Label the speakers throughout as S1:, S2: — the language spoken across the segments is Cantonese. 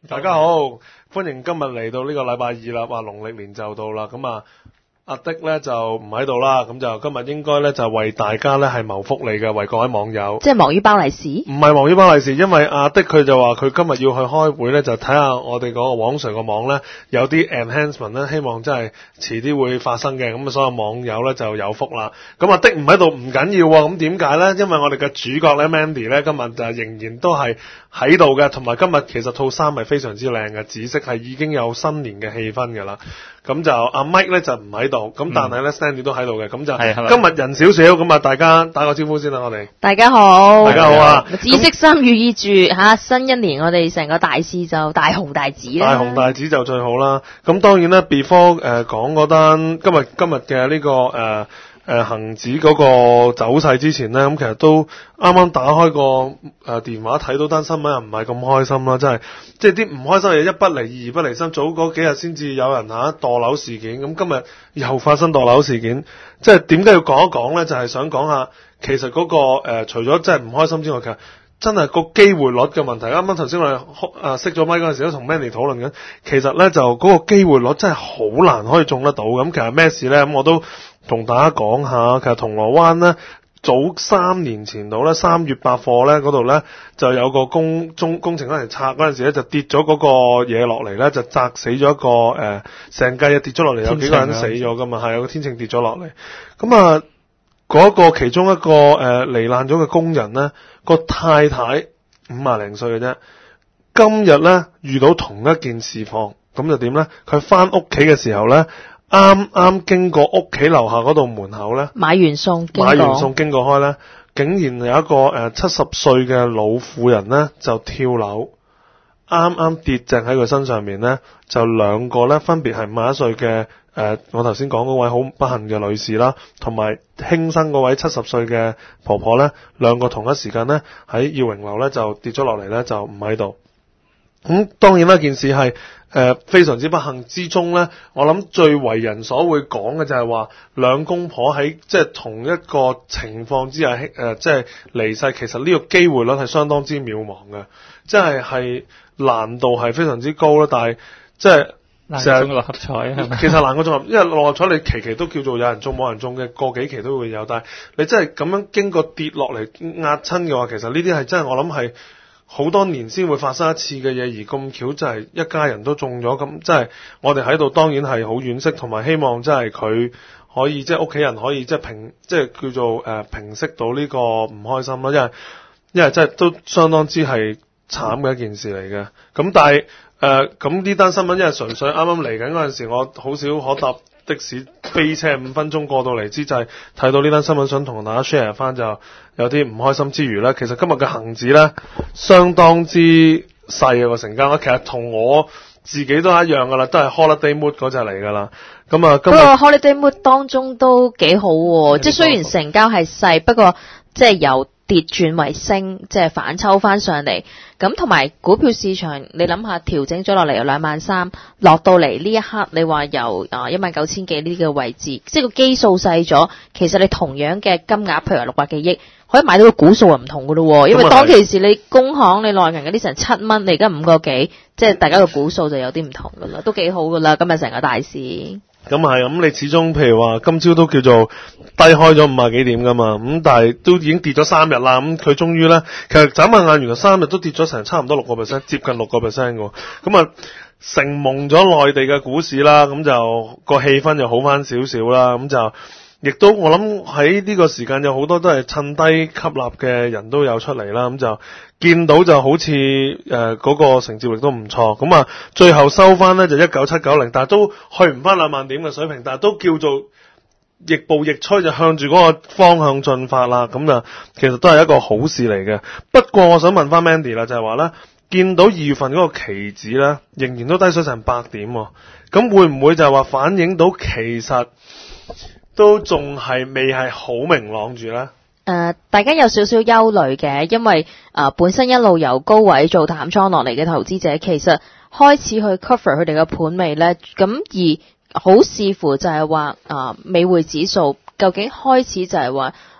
S1: 大家好，歡迎今日嚟到呢個禮拜二啦，話農曆年就到啦，咁啊阿的咧就唔喺度啦，咁就今日應該咧就為大家咧係謀福利嘅，為各位網友。
S2: 即係忙於包利是？
S1: 唔係忙於包利是，因為阿的佢就話佢今日要去開會咧，就睇下我哋嗰個黃 Sir 個網咧有啲 enhancement 咧，希望真係遲啲會發生嘅，咁啊所有網友咧就有福啦。咁阿的唔喺度唔緊要喎，咁點解咧？因為我哋嘅主角咧 Mandy 咧今日就仍然都係喺度嘅，同埋今日其實套衫係非常之靚嘅，紫色係已經有新年嘅氣氛㗎啦。咁就阿 Mike 咧就唔喺度，咁但係咧 Sandy 都喺度嘅，咁就今日人少少，咁啊大家打個招呼先啦，我哋。
S2: 大家好，
S1: 大家好啊！
S2: 紫色衫寓意住新一年我哋成個大市就大紅大紫啦。
S1: 大紅大紫就最好啦。咁當然啦 before 講嗰單今日嘅呢個恒指嗰個走勢之前咧，咁其實都啱啱打開個電話睇到單新聞，又唔係咁開心啦，真係即係啲唔開心嘅嘢一不離二不離三。早嗰幾日先至有人墮樓事件，咁今日又發生墮樓事件，即係點解要講一講咧？就係想講下其實嗰個除咗真係唔開心之外，其實真係個機會率嘅問題。啱啱頭先我哋熄咗麥嗰陣時都同 Mandy 討論緊，其實咧就嗰個機會率真係好難可以中得到。咁其實咩事咧？咁我都同大家講下，其實銅鑼灣咧早3年前度咧3月8貨咧嗰度咧就有個工程嗰陣拆嗰陣時咧就跌咗嗰個嘢落嚟咧，就砸死咗一個成計跌咗落嚟，有幾個人死咗噶嘛，係有個天秤跌咗落嚟。咁啊嗰個其中一個罹難咗嘅工人咧，個太太50零歲嘅啫，今日咧遇到同一件事況，咁就點咧？佢翻屋企嘅時候咧，啱啱經過屋企樓下嗰度門口咧，買完餸經過開咧，竟然有一個70歲嘅老婦人咧就跳樓，啱啱跌正喺佢身上面咧，就兩個咧分別係51歲嘅我頭先講嗰位好不幸嘅女士啦，同埋輕生嗰位70歲嘅婆婆咧，兩個同一時間咧喺耀榮樓咧就跌咗落嚟咧，就唔喺度。咁當然啦，件事係非常之不幸之中咧，我諗最為人所會講嘅就係話兩公婆喺即係同一個情況之下即係離世，其實呢個機會率係相當之渺茫嘅，即係難度係非常之高啦。但係即係
S3: 難中六合彩係咪？
S1: 其實難過中，因為六合彩你期期都叫做有人中冇人中嘅，個幾期都會有，但係你真係咁樣經過跌落嚟壓親嘅話，其實呢啲係真係我諗係好多年先會發生一次嘅嘢，而咁巧就係一家人都中咗，咁即係我哋喺度當然係好惋惜，同埋希望即係佢可以即係屋企人可以即係叫做平息到呢個唔開心啦，因為真係都相當之係慘嘅一件事嚟嘅。咁但係咁呢單新聞因為純粹啱啱嚟緊嗰陣時，我好少可搭的士飛車5分鐘過到嚟之際，睇到呢單新聞想同大家 share 翻，就有啲唔開心之餘咧，其實今日嘅恒指咧相當之細個成交，其實同我自己都一樣噶啦，都係 holiday mood 嗰隻嚟噶啦。咁啊，不過
S2: holiday mood 當中都幾好喎，即係雖然成交係細，不過即係由跌轉為升，即係反抽翻上嚟。咁同埋股票市場，你諗下調整咗落嚟由23,000落到嚟呢一刻，你話由19,000幾呢個位置，即係個基數細咗，其實你同樣嘅金額，譬如話600幾億，可以買到個股數係唔同噶咯喎，因為當其時你工行你內銀嗰啲成7蚊，你而家5個幾，即係大家個股數就有啲唔同噶啦，都幾好噶啦，今日成個大市。
S1: 咁係，咁你始終譬如話今朝都叫做低開咗50幾點噶嘛，咁但係都已經跌咗3日啦，咁佢終於咧，其實眨下眼原來3日都跌咗成差唔多6%，接近6%喎，咁啊承蒙咗內地嘅股市啦，咁就個氣氛就好翻少少啦，咁就亦都我諗喺呢個時間有好多都係趁低吸納嘅人都有出嚟啦，咁就見到就好似嗰個承接力都唔錯，咁啊最後收翻咧就19790，但係都去唔翻2萬點嘅水平，但係都叫做亦步亦趨，就向住嗰個方向進發啦，咁就其實都係一個好事嚟嘅。不過我想問翻 Mandy 啦，就係話咧，見到2月份嗰個期指咧仍然都低水成100點喎，咁會唔會就係話反映到其實都仲係未係好明朗住咧？
S2: 大家有少少憂慮嘅，因為本身一路由高位做淡倉落嚟嘅投資者，其實開始去 cover 佢哋嘅盤尾咧，咁而好視乎就係話美匯指數究竟開始就係話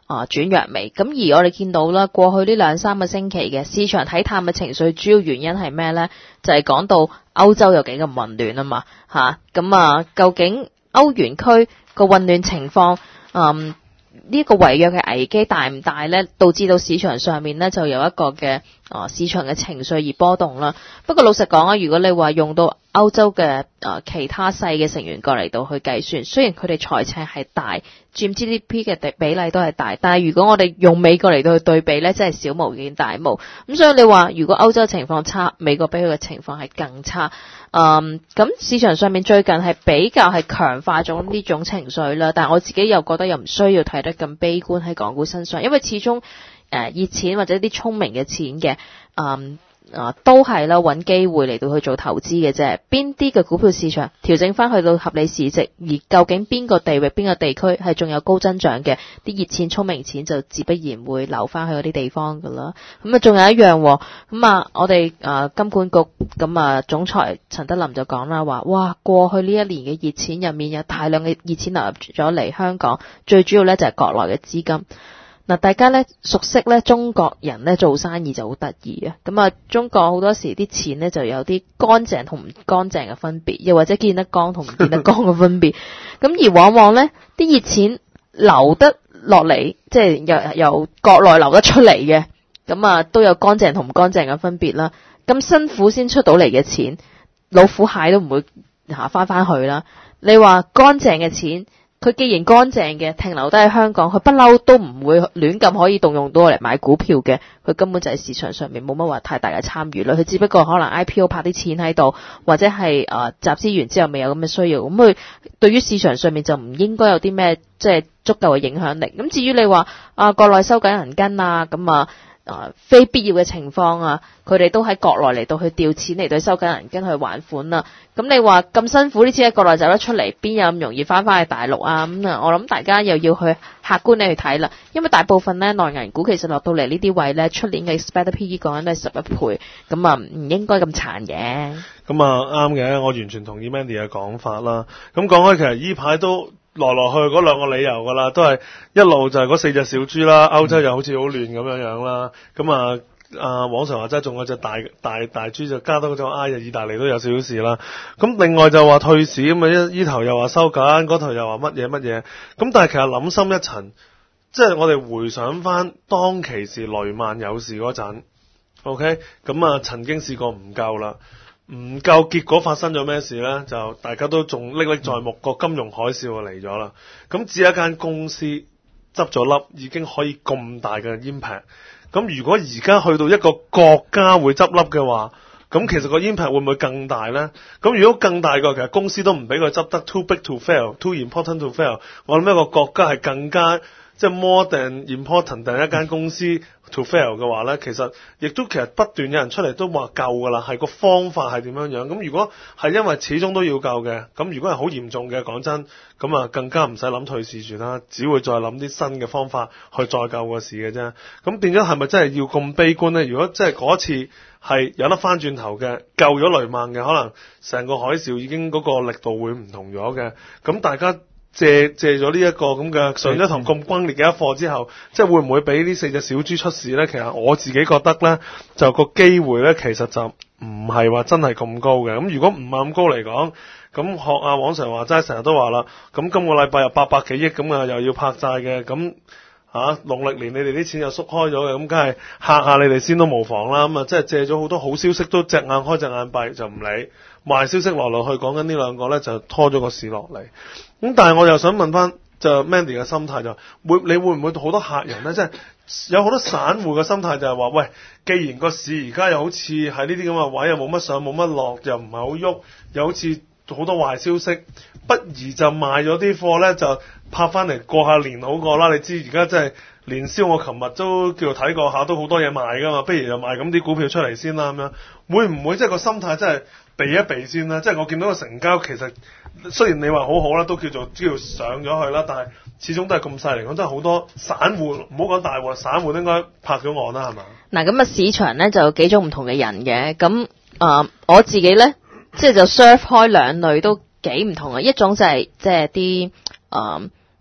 S2: 轉弱未？咁而我哋見到啦，過去呢2-3個星期嘅市場睇淡嘅情緒，主要原因係咩呢？就係講到歐洲有幾咁混亂啊嘛，咁究竟歐元區個混亂情況，呢個違約嘅危機大唔大呢？導致到市場上面呢就有一個嘅市場嘅情緒而波動啦。不過老實講啊，如果你話用到歐洲嘅其他細嘅成員國嚟到去計算，雖然佢哋財赤係大，佔 GDP 嘅比例都係大，但係如果我哋用美國嚟到去對比呢，真係小巫見大巫。咁所以你話如果歐洲情況差，美國比佢嘅情況係更差。咁市場上面最近係比較係強化咗呢種情緒啦，但係我自己又覺得又唔需要睇得咁悲觀喺港股身上，因為始終熱錢或者啲聰明嘅錢嘅都係啦，揾機會嚟到去做投資嘅啫。邊啲嘅股票市場調整翻去到合理市值，而究竟邊個地域邊個地區係仲有高增長嘅，啲熱錢聰明錢就自不然會流翻去嗰啲地方噶啦。咁仲有一樣，咁我哋金管局咁總裁陳德霖就講啦，話哇過去呢一年嘅熱錢入面有大量嘅熱錢流入咗嚟香港，最主要咧就係國內嘅資金。嗱，大家咧熟悉咧中國人咧做生意就好得意啊！咁中國好多時啲錢咧就有啲乾淨同唔乾淨嘅分別，又或者見得光同唔見得光嘅分別。咁而往往咧啲熱錢流得落嚟，即係由國內流得出嚟嘅，咁都有乾淨同唔乾淨嘅分別啦。咁辛苦先出到嚟嘅錢，老虎蟹都唔會翻去啦。你話乾淨嘅錢，佢既然乾淨嘅停留低喺香港，佢不嬲都唔會亂咁可以動用到嚟買股票嘅，佢根本就係市場上面冇乜話太大嘅參與率，佢只不過可能 IPO 拍啲錢喺度，或者係集資完之後未有咁嘅需要，咁佢對於市場上面就唔應該有啲咩即係足夠嘅影響力。咁至於你話國內收緊銀根咁非必要嘅情況佢哋都喺國內嚟到去調錢嚟到收緊銀根去還款啦。咁你話咁辛苦啲錢喺國內走得出嚟，邊有咁容易翻去大陸啊？我諗大家又要去客觀地去睇啦。因為大部分咧內銀股其實落到嚟呢啲位咧，出年嘅 expected PE 講緊都係11倍，咁唔應該咁殘嘅。
S1: 咁啱嘅，我完全同意 Mandy 嘅講法啦。咁講開，其實依排都來來去嗰兩個理由噶啦，都係一路就係嗰4隻小豬啦，歐洲又好似好亂咁樣啦。咁網上話齋仲有隻大豬就加多嗰種意大利都有少少事啦。咁另外就話退市咁依頭又話收緊，嗰頭又話乜嘢。咁但係其實諗深一層，即係我哋回想翻當其時雷曼有事嗰陣 ，OK， 咁曾經試過唔夠啦。唔夠，結果發生咗咩事呢？就大家都仲歷歷在目，個金融海嘯就嚟咗啦。咁只一間公司執咗笠，已經可以咁大嘅 impact。咁如果而家去到一個國家會執笠嘅話，咁其實個 impact 會唔會更大呢？咁如果更大個，其實公司都唔俾佢執得 too big to fail, too important to fail。我諗一個國家係更加即係 more than important 定一間公司 to fail 嘅話呢，其實不斷有人出嚟都話救㗎啦，係個方法係點樣樣。咁如果係因為始終都要救嘅，咁如果係好嚴重嘅，講真，咁更加唔使諗退市住啦，只會再諗啲新嘅方法去再救個市嘅啫。咁變咗係咪真係要咁悲觀呢？如果真係嗰次係有得翻轉頭嘅，救咗雷曼嘅，可能成個海嘯已經嗰個力度會唔同咗嘅。咁大家借咗呢一個咁嘅上咗堂咁轟烈嘅一課之後，即係會唔會俾呢4隻小豬出事呢？其實我自己覺得呢，就個機會呢，其實就唔係話真係咁高嘅。咁如果唔係咁高嚟講，咁學阿黃 Sir 話齋，成日都話啦，咁今個禮拜又800幾億咁又要拍債嘅，咁農曆年你哋啲錢又縮開咗嘅，咁梗係嚇下你哋先都無妨啦。咁即係借咗好多好消息都隻眼開隻眼閉就唔理，壞消息落去講緊呢兩個呢，就拖咗個市落嚟。咁但係我又想問翻就 Mandy 嘅心態你會唔會好多客人呢？即係有好多散戶嘅心態就係話，喂，既然個市而家又好似喺呢啲咁嘅位又冇乜上冇乜落，又唔係好喐，又好似好多壞消息，不如就賣咗啲貨呢，就拍翻嚟過下年好過啦。你知而家真係年宵，我琴日都叫做睇過下，都好多嘢賣噶嘛，不如就賣咁啲股票出嚟先啦咁樣。會唔會即係個心態真係避一避先啦？即係我見到個成交其實雖然你話好好啦，都叫上咗去啦，但係始終都係咁細嚟講，真係好多散戶，唔好講大戶，散戶都應該拍咗岸啦，係嘛？嗱，
S2: 咁市場呢就有幾種唔同嘅人嘅，咁我自己呢，即係就 serve 開兩類都幾唔同嘅，一種就係即係啲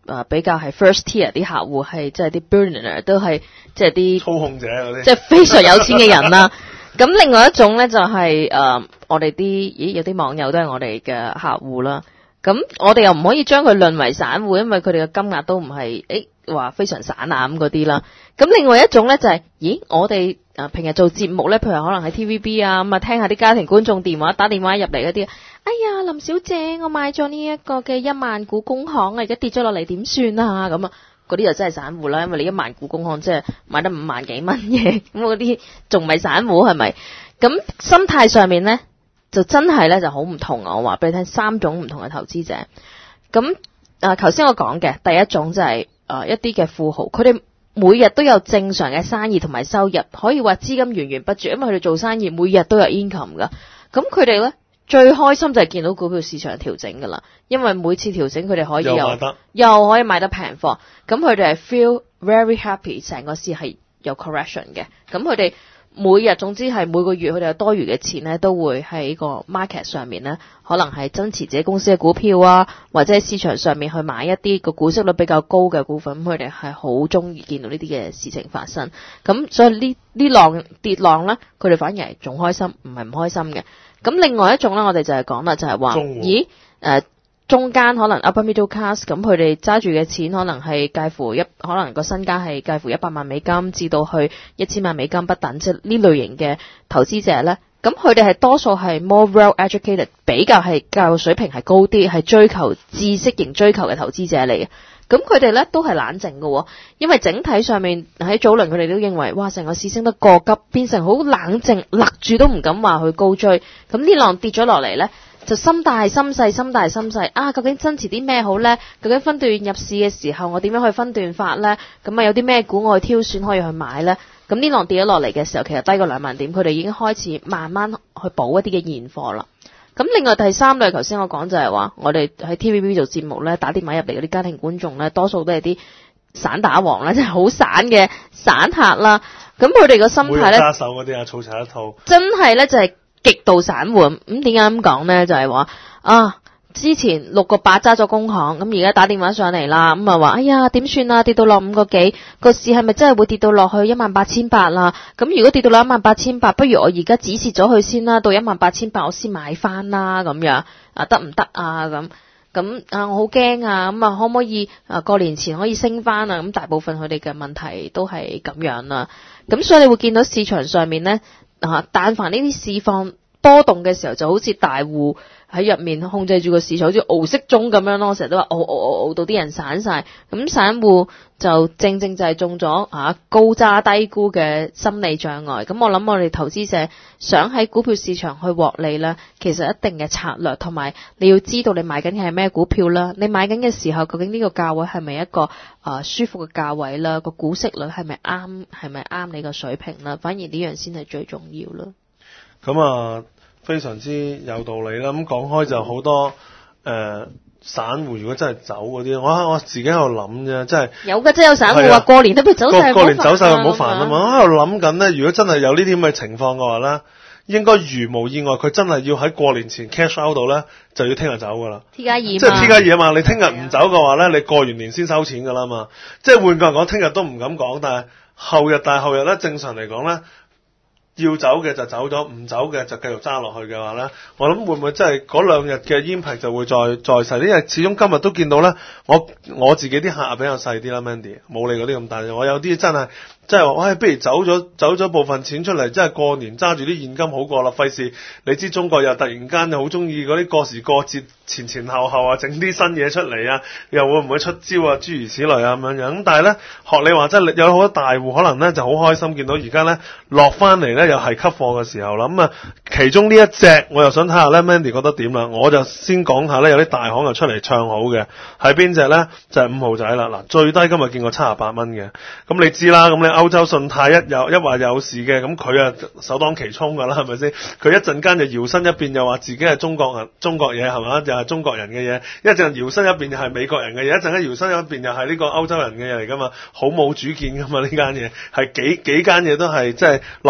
S2: 比較係 first tier 啲客戶係即係啲 billionaire 都係即係啲
S1: 操控者嗰啲，
S2: 即係非常有錢嘅人啦。咁另外一種咧就係、我哋啲有啲網友都係我哋嘅客戶啦。咁我哋又唔可以將佢論為散戶，因為佢哋嘅金額都唔係話非常散啊咁嗰啲啦。咁另外一種咧就係、我哋平日做節目咧，譬如可能喺 TVB 啊咁啊，聽下啲家庭觀眾電話打電話入嚟嗰啲，哎呀林小姐，我買咗呢一個嘅1萬股工行啊，而家跌咗落嚟點算啊咁啊，嗰啲就真係散戶啦，因為你1萬股工行即係買得5萬幾蚊嘅，咁嗰啲仲唔係散戶係咪？咁心態上面咧就真係咧就好唔同啊！我話俾你聽，3種唔同嘅投資者。咁頭先我講嘅第一種就係、一啲嘅富豪，佢哋每日都有正常嘅生意同埋收入，可以話資金源源不絕，因為佢哋做生意每日都有 income 噶。咁佢哋咧最開心就係見到股票市場調整噶啦，因為每次調整佢哋可以又可以買得平貨，咁佢哋係 feel very happy， 成個市係有 correction 嘅。咁佢哋每日總之係每個月佢哋有多餘嘅錢咧，都會喺個 market 上面咧，可能係增持自己公司嘅股票啊，或者喺市場上面去買一啲個股息率比較高嘅股份，佢哋係好中意見到呢啲嘅事情發生。咁所以呢浪跌浪咧，佢哋反而係仲開心，唔係唔開心嘅。咁另外一種咧，我哋就係講啦，就係話，中間可能 upper middle class， 咁佢哋揸住嘅錢可能係介乎可能個身家係介乎100萬美金至到去1000萬美金不等，即係呢類型嘅投資者咧，咁佢哋係多數係 more well educated， 比較係教育水平係高啲，係追求知識型追求嘅投資者嚟嘅。咁佢哋咧都係冷靜嘅，因為整體上面喺早輪佢哋都認為，哇，成個市升得過急，變成好冷靜，勒住都唔敢話去高追。咁呢浪跌咗落嚟咧，就心大心細啊！究竟增持啲咩好咧？究竟分段入市嘅時候，我點樣去分段法咧？咁啊，有啲咩股我去挑選可以去買咧？咁呢浪跌咗落嚟嘅時候，其實低過2萬點，佢哋已經開始慢慢去補一啲嘅現貨啦。咁另外第三類，頭先我講就係話，我哋喺 TVB 做節目咧，打電話入嚟嗰啲家庭觀眾咧，多數都係啲散打王啦，即係好散嘅散客啦。咁佢哋個心態咧，
S1: 揸手嗰啲啊，儲齊一套，
S2: 真係咧就係極度散戶。咁點解咁講咧？就係話之前6個8揸咗工行，咁而家打電話上嚟啦，咁啊話，哎呀點算啊？跌到落5個幾，個市係咪真係會跌到落去18800啦？咁如果跌到落18800，不如我而家止蝕咗佢先啦，到18800我先買翻啦，咁樣得唔得啊？咁我好驚啊！咁可唔可以過年前可以升翻啊？咁大部分佢哋嘅問題都係咁樣啦。咁所以你會見到市場上面咧但凡呢啲市況波動嘅時候，就好似大戶喺入面控制住個市場，好似敖色中咁樣咯。我成日都話敖到啲人散晒，咁散戶就正就係中咗高揸低沽嘅心理障礙。咁我諗我哋投資者想喺股票市場去獲利咧，其實一定嘅策略，同埋你要知道你買緊嘅係咩股票啦，你買緊嘅時候究竟呢個價位係咪一個舒服嘅價位啦，個股息率係咪啱你個水平啦，反而呢樣先係最重要啦。
S1: 咁非常之有道理啦。咁講開就好多散戶如果真係走嗰啲，我自己喺度諗啫，即係
S2: 有嘅，真係有散戶話過年都俾走晒，
S1: 過年走晒唔好煩啊嘛。我喺度諗緊咧，如果真係有呢啲咁嘅情況嘅話咧，應該如無意外，佢真係要喺過年前 cash out 到咧，就要聽日走噶啦。
S2: T+2，
S1: 即係 T+2啊嘛，你聽日唔走嘅話咧，你過完年先收錢噶啦嘛。即係換句話講，聽日都唔敢講，但係後日咧，正常嚟講咧，要走嘅就走咗，唔走嘅就繼續揸落去嘅話咧，我諗會唔會真係嗰2日嘅 impact 就會再細？因為始終今日都見到咧，我自己啲客比較細啲啦 ，Mandy 冇你嗰啲咁大，我有啲真係即係話，不如走咗部分錢出嚟，即係過年揸住啲現金好過啦，費事你知中國又突然間又好中意嗰啲過時過節前後整啲新嘢出嚟啊，又會唔會出招啊，諸如此類啊咁樣。咁但係咧，學你話真係有好多大戶可能咧就好開心見到而家咧落翻嚟咧又係吸貨嘅時候啦。咁其中呢一隻我又想睇下咧 Mandy 覺得點啦，我就先講下咧，有啲大行又出嚟唱好嘅，係邊隻咧？就係5號仔啦。嗱，最低今日見過78蚊嘅，咁你知啦，咁你歐洲信貸一話有事嘅，咁佢首當其衝㗎啦，係咪先？佢一陣間就搖身一變，又話自己係中國嘢係嘛，又係中國人嘅嘢；一陣搖身一變又係美國人嘅嘢；一陣間搖身一變又係呢個歐洲人嘅嘢嚟㗎嘛，好冇主見㗎嘛，呢間嘢係幾間嘢都係即係落地生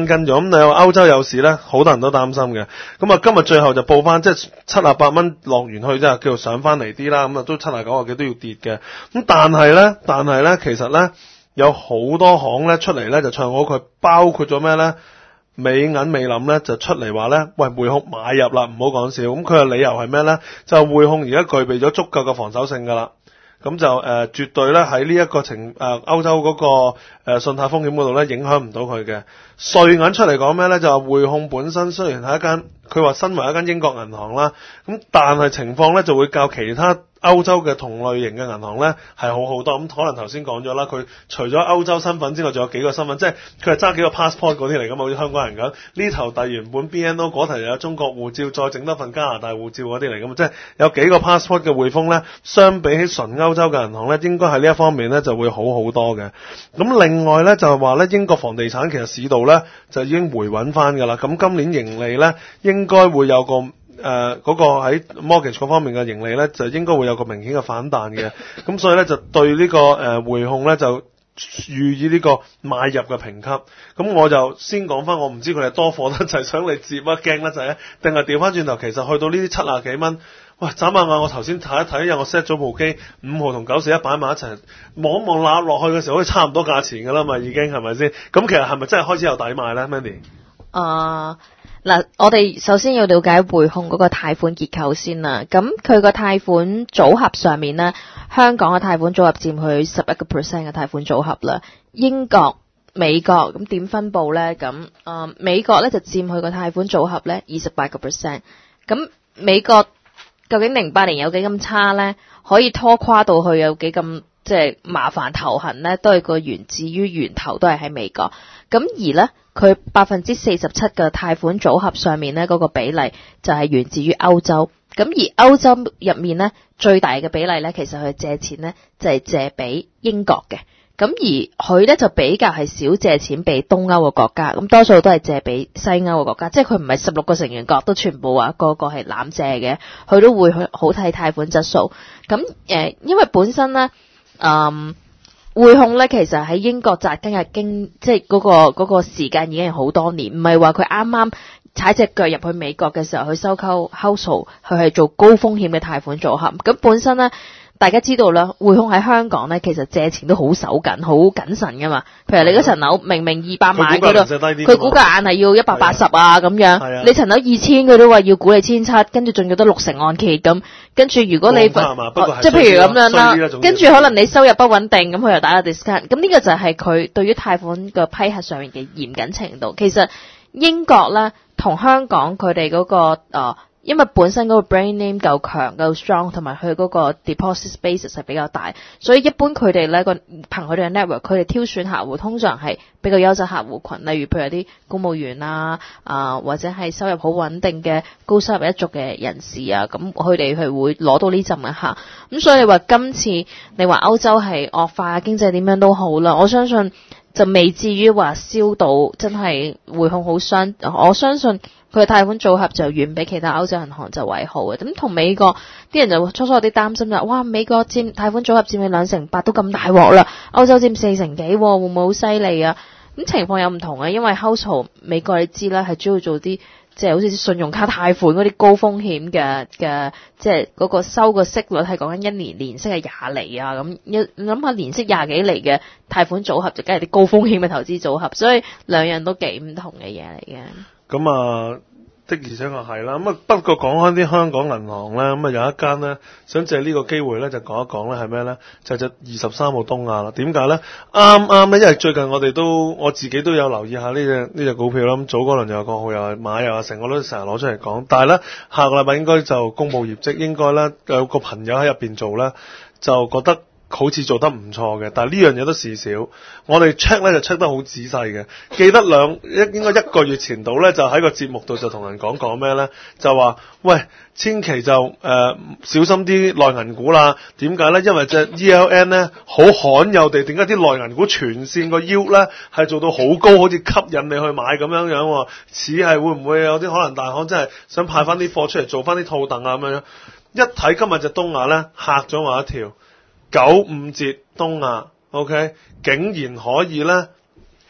S1: 間跟咗。咁你話歐洲有事咧，好多人都擔心嘅。咁啊，今日最後就報翻，即係78蚊落完去即係叫做上翻嚟啲啦。咁啊，都79幾都要跌嘅。咁但係咧，其實咧有好多行咧出嚟咧就唱好佢，包括咗咩咧？美銀美林咧就出嚟話咧，喂，匯控買入啦，唔好講笑。咁佢嘅理由係咩咧？就匯控而家具備咗足夠嘅防守性㗎啦。咁就絕對咧喺呢一個歐洲嗰個信貸風險嗰度咧影響唔到佢嘅。瑞銀出嚟講咩咧？就話匯控本身雖然係一間，佢話身為一間英國銀行啦，咁但係情況咧就會較其他歐洲嘅同類型嘅銀行咧係好好多。咁可能頭先講咗啦，佢除咗歐洲身份之外，仲有幾個身份，即係佢係揸幾個 passport 嗰啲嚟㗎嘛，好似香港人咁。呢頭遞完本 BNO， 嗰頭又有中國護照，再整多份加拿大護照嗰啲嚟㗎嘛，即係有幾個 passport 嘅匯豐咧，相比起純歐洲嘅銀行咧，應該喺呢一方面咧就會好好多嘅。咁另外咧就係話咧，英國房地產其實市道咧就已經回穩翻㗎啦。咁今年盈利咧應該會有個嗰個喺 mortgage 嗰方面嘅盈利咧，就應該會有個明顯嘅反彈嘅。咁所以咧就對呢個匯控咧就予以呢個買入嘅評級。咁我就先講翻，我唔知佢哋多貨得滯，想你接啊，驚得滯啊，定係調翻轉頭，其實去到呢啲70幾蚊，喂，眨下眼我頭先睇一睇，因為我 set 咗部機5號同941擺埋一齊，望一望揦落去嘅時候，好似差唔多價錢㗎啦嘛，已經係咪先？咁其實係咪真係開始有抵買咧 Mandy？
S2: 嗱，我哋首先要了解匯控嗰個貸款結構先啦。咁佢個貸款組合上面呢，香港嘅貸款組合佔佢11% 嘅貸款組合啦。英國、美國咁點分佈呢？咁美國咧就佔佢個貸款組合咧28%。咁美國究竟08年有幾咁差呢？可以拖垮到去有幾咁即係麻煩頭痕呢？都係個源自於源頭都係喺美國。咁而呢，佢47%嘅貸款組合上面呢，嗰個比例就係源自於歐洲。咁而歐洲入面呢，最大嘅比例呢，其實佢借錢呢，就係借俾英國嘅。咁而佢呢，就比較係少借錢俾東歐嘅國家，咁多數都係借俾西歐嘅國家，即係佢唔係16個成員國都全部話個個係攬借嘅，佢都會好睇貸款質素。咁因為本身呢，匯控咧，其實喺英國扎根嘅即係嗰個時間已經係好多年，唔係話佢啱啱踩隻腳入去美國嘅時候去收購 household， 佢係做高風險嘅貸款組合。咁本身咧，大家知道啦，匯控喺香港咧，其實借錢都好手緊、好謹慎噶嘛。譬如你嗰層樓明明200萬嗰度，佢估價硬係要180啊咁樣。你層樓2000，佢都話要估你1700，跟住仲要得60%按揭咁。跟住如果你即係譬如咁樣啦，跟住可能你收入不穩定，咁佢又打個 discount。咁呢個就係佢對於貸款嘅批核上面嘅嚴謹程度。其實英國咧同香港佢哋嗰個因為本身嗰個 brand name 夠強夠 strong， 同埋佢嗰個 deposit basis 係比較大，所以一般佢哋咧憑佢哋嘅 network， 佢哋挑選客戶通常係比較優質客戶群，例如譬如有啲公務員啊，或者係收入好穩定嘅高收入一族嘅人士啊，咁佢哋係會攞到呢陣嘅客。咁所以你話今次你話歐洲係惡化經濟點樣都好啦，我相信就未至於話燒到真係匯控好傷。我相信佢嘅貸款組合就遠比其他歐洲銀行就為好嘅。咁同美國啲人就初初有啲擔心就哇，美國佔貸款組合佔你2%都咁大鑊啦，歐洲佔4%幾，會唔會好犀利啊？咁情況有唔同嘅，因為 household 美國你知啦，係主要做啲即係好似信用卡貸款嗰啲高風險嘅，即係嗰個收個息率係講緊1年息係20厘啊咁。你諗下年息20幾厘嘅貸款組合，就梗係啲高風險嘅投資組合，所以兩樣都幾唔同嘅嘢嚟嘅。
S1: 咁的而且確係啦。咁不過講開啲香港銀行咧，咁有一間咧想借呢個機會咧就講一講咧係咩咧？就23號東亞啦。點解咧？啱咧，因為最近我自己都有留意下呢隻股票啦。咁早嗰輪又有個號又係買又係成，我都成日攞出嚟講。但係咧下個禮拜應該就公佈業績，應該咧有個朋友喺入邊做咧，就覺得好似做得唔錯嘅，但係呢樣嘢都事少。我哋 check 咧就 check 得好仔細嘅。記得應該1個月前度咧，就喺個節目度就同人講咩咧，就話喂，千祈就小心啲內銀股啦。點解咧？因為隻 ELN 咧好罕有地，點解啲內銀股全線個 yield 咧係做到好高，好似吸引你去買咁樣喎。似係會唔會有啲可能大行真係想派翻啲貨出嚟做翻啲套戥啊咁樣？一睇今日隻東亞咧嚇咗我一跳。95折東亞 ，OK， 竟然可以咧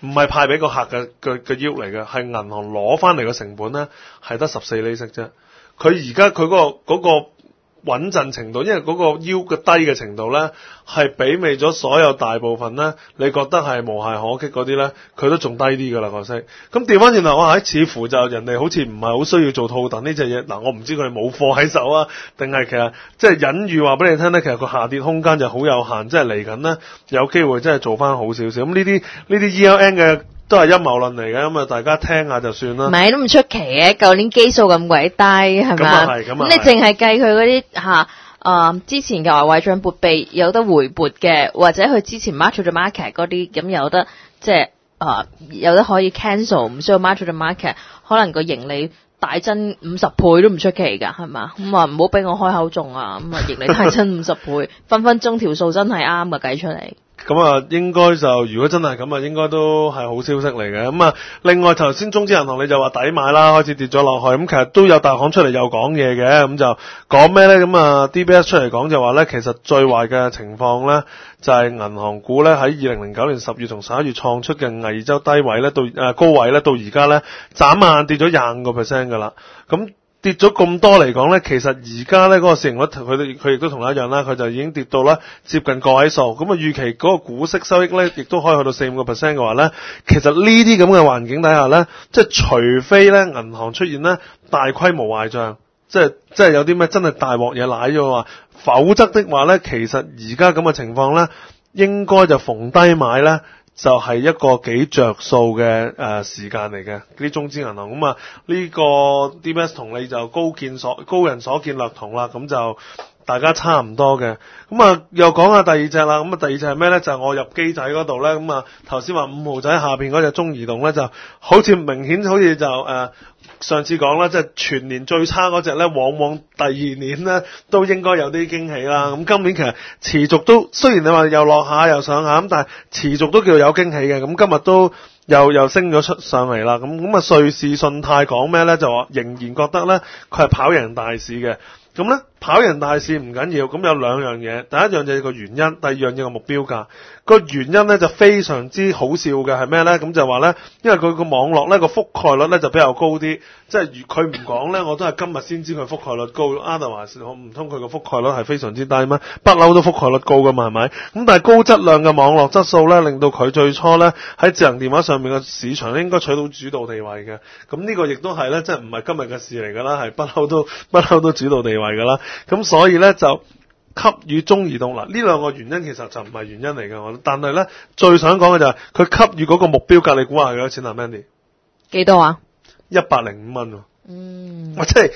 S1: 唔係派俾個客嘅yield嚟嘅，係銀行攞翻嚟嘅成本咧係得14厘息啫。佢而家佢嗰個穩陣程度，因為嗰個 yield 嘅低嘅程度咧，係媲美咗所有大部分咧，你覺得係無懈可擊嗰啲咧，佢都仲低啲㗎啦個息。咁調翻轉頭，哇！似乎就人哋好似唔係好需要做套戥呢隻嘢。嗱，我唔知佢哋冇貨喺手啊，定係其實即係隱喻話俾你聽咧，其實個下跌空間就好有限，即係嚟緊咧有機會真係做翻好少少。咁呢啲ELN 嘅都係陰謀論嚟嘅，咁啊大家聽下就算啦。
S2: 唔係都唔出奇嘅，舊年基數咁鬼低係咪啊？咁你淨係計佢嗰啲之前嘅外匯帳撥備有得回撥嘅，或者佢之前 mark to the market 嗰啲咁有得即係有得可以 cancel， 唔需要 mark to the market， 可能個盈利大增50倍都唔出奇㗎，係嘛？咁啊唔好俾我開口中啊！咁啊盈利大增50倍，分分鐘條數真係啱嘅計出嚟。
S1: 咁啊，應該就如果真係咁啊，應該都係好消息嚟嘅。咁啊，另外頭先中資銀行你就話抵買啦，開始跌咗落去。咁其實都有大行出嚟又講嘢嘅，咁就講咩咧？咁啊 DBS 出嚟講就話咧，其實最壞嘅情況咧，就係銀行股咧喺2009年10月同11月創出嘅偽周低位咧，到高位咧，到而家咧眨眼跌咗25% 㗎啦。咁跌咗咁多嚟講咧，其實而家咧嗰個市盈率佢亦都同一樣啦，佢就已經跌到啦接近個位數。咁啊預期嗰個股息收益咧，亦都可以去到4-5% 嘅話咧，其實呢啲咁嘅環境底下咧，即係除非咧銀行出現咧大規模壞帳，即係有啲咩真係大鑊嘢瀨咗話，否則的話咧，其實而家咁嘅情況咧，應該就逢低買咧。就係一個幾着數嘅時間嚟嘅，啲中資銀行咁啊，呢個 DBS 同你就高人所見略同啦，咁就大家差唔多嘅。咁啊又講下第二隻啦，咁啊第二隻係咩咧？就係我入機仔嗰度咧，咁啊頭先話5號仔下邊嗰隻中移動咧，就好似明顯好似就上次講啦，即係全年最差嗰隻咧，往往第二年咧都應該有啲驚喜啦。咁今年其實持續都雖然你話又落下又上下咁，但係持續都叫有驚喜嘅。咁今日都又升咗上嚟啦。咁啊瑞士信貸講咩咧？就話仍然覺得咧佢係跑贏大市嘅。咁咧跑贏大市唔緊要，咁有兩樣嘢。第一樣就係個原因，第二樣嘢個目標價。個原因咧就非常之好笑嘅係咩咧？咁就話咧，因為佢個網絡咧個覆蓋率咧就比較高啲，即係如佢唔講咧，我都係今日先知佢覆蓋率高。otherwise 我唔通佢個覆蓋率係非常之低咩？不嬲都覆蓋率高噶嘛，係咪？咁但係高質量嘅網絡質素咧，令到佢最初咧喺智能電話上面嘅市場應該取到主導地位嘅。咁呢個亦都係咧，即係唔係今日嘅事嚟㗎啦，係不嬲都主導地位㗎啦。咁所以咧就給予中移動嗱，呢兩個原因其實就唔係原因嚟嘅，我但係咧最想講嘅就係佢給予嗰個目標價，你估下幾多錢啊 Mandy？
S2: 幾多啊
S1: ？105蚊喎。我即係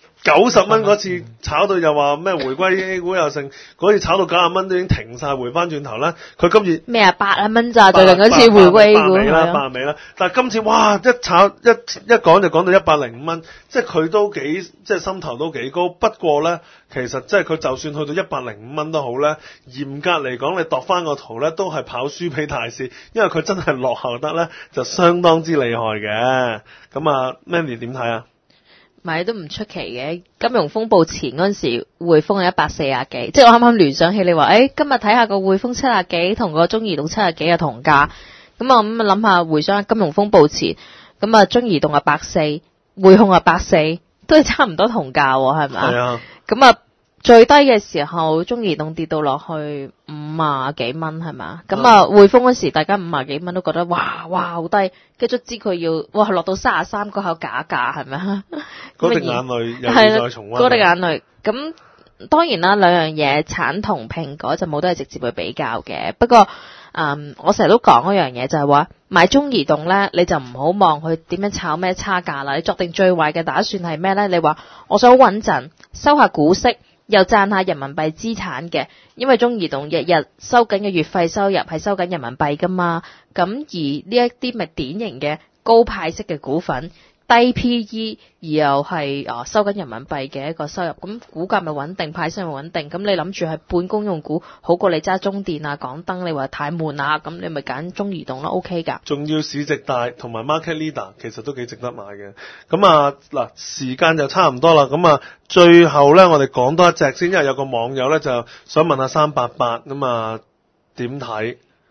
S1: 90蚊嗰次炒到又話咩回歸 A 股又剩，嗰次炒到90蚊都已經停晒，回翻轉頭啦。佢今次
S2: 咩啊80蚊咋？最近嗰次回歸 A 股
S1: 8尾啦。但係今次哇一講就講到105蚊，即係佢都幾即係心頭都幾高。不過咧，其實即係佢就算去到105蚊都好咧，嚴格嚟講你度翻個圖咧都係跑輸俾大市，因為佢真係落後得咧就相當之厲害嘅。咁啊 Mandy 點睇啊？
S2: 咪都唔出奇嘅，金融風暴前嗰陣時，匯豐係140幾，即係我啱啱聯想起你話，今日睇下個匯豐70幾，同個中移動70幾嘅同價，咁我諗下回想下金融風暴前，咁啊中移動140，匯控140，都係差唔多同價喎，係咪？係啊。咁啊最低嘅時候，中移動跌到落去50幾蚊，係咪？咁啊匯豐嗰時大家50幾蚊都覺得哇好低，跟住知佢要落到33嗰口假價，係咪啊？
S1: 嗰滴眼淚又要再重溫。
S2: 嗰滴眼淚。咁當然啦，兩樣嘢橙同蘋果就冇得係直接去比較嘅。不過我成日都講一樣嘢就係話買中移動咧，你就唔好望佢點樣炒咩差價啦。你作定最壞嘅打算係咩咧？你話我想穩陣收下股息，又賺下人民幣資產嘅，因為中移動日日收緊嘅月費收入係收緊人民幣噶嘛。咁而呢一啲咪典型嘅高派息嘅股份，低 PE 而又係收緊人民幣嘅一個收入，咁股價咪穩定，派息咪穩定。咁你諗住係半公用股好過你揸中電啊、港燈，你話太悶啊，咁你咪揀中移動咯 ，OK 㗎。
S1: 仲要市值大同埋 market leader，其實都幾值得買嘅。咁啊嗱，時間就差唔多啦。咁啊，最後咧我哋講多一隻先，因為有個網友咧就想問下388咁啊點睇？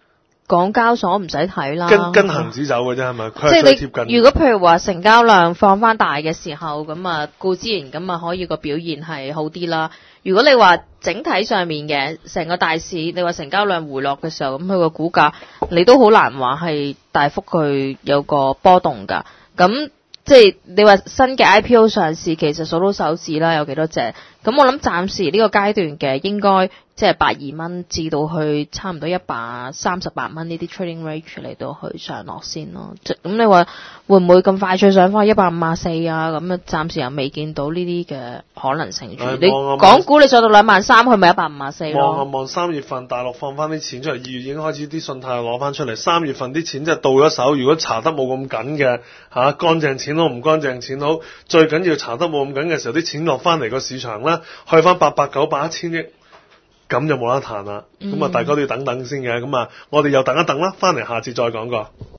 S2: 港交所唔使睇啦，
S1: 跟恒指走嘅啫，係咪？佢
S2: 即
S1: 係最貼近。
S2: 係你如果譬如話成交量放翻大嘅時候，咁啊固之然咁啊可以個表現係好啲啦。如果你話整體上面嘅成個大市，你話成交量回落嘅時候，咁佢個股價你都好難話係大幅佢有個波動㗎。咁即係你話新嘅 IPO 上市，其實數到手指啦，有幾多隻？咁我諗暫時呢個階段嘅應該即係82蚊至到去差唔多138蚊呢啲 trading range 嚟到去上落先咯。咁你話會唔會咁快脆上翻154啊？咁啊暫時又未見到呢啲嘅可能性住。你港股你上到23000，佢咪154咯？
S1: 望3月份大陸放翻啲錢出嚟，2月已經開始啲信貸攞翻出嚟，3月份啲錢即係到咗手。如果查得冇咁緊嘅乾淨錢好唔乾淨錢好，最緊要查得冇咁緊嘅時候，啲錢落翻嚟個市場咧，去翻800、900、1000億。咁就冇得彈啦，咁啊大家都要等等先嘅，咁啊我哋又等一等啦，翻嚟下次再講過。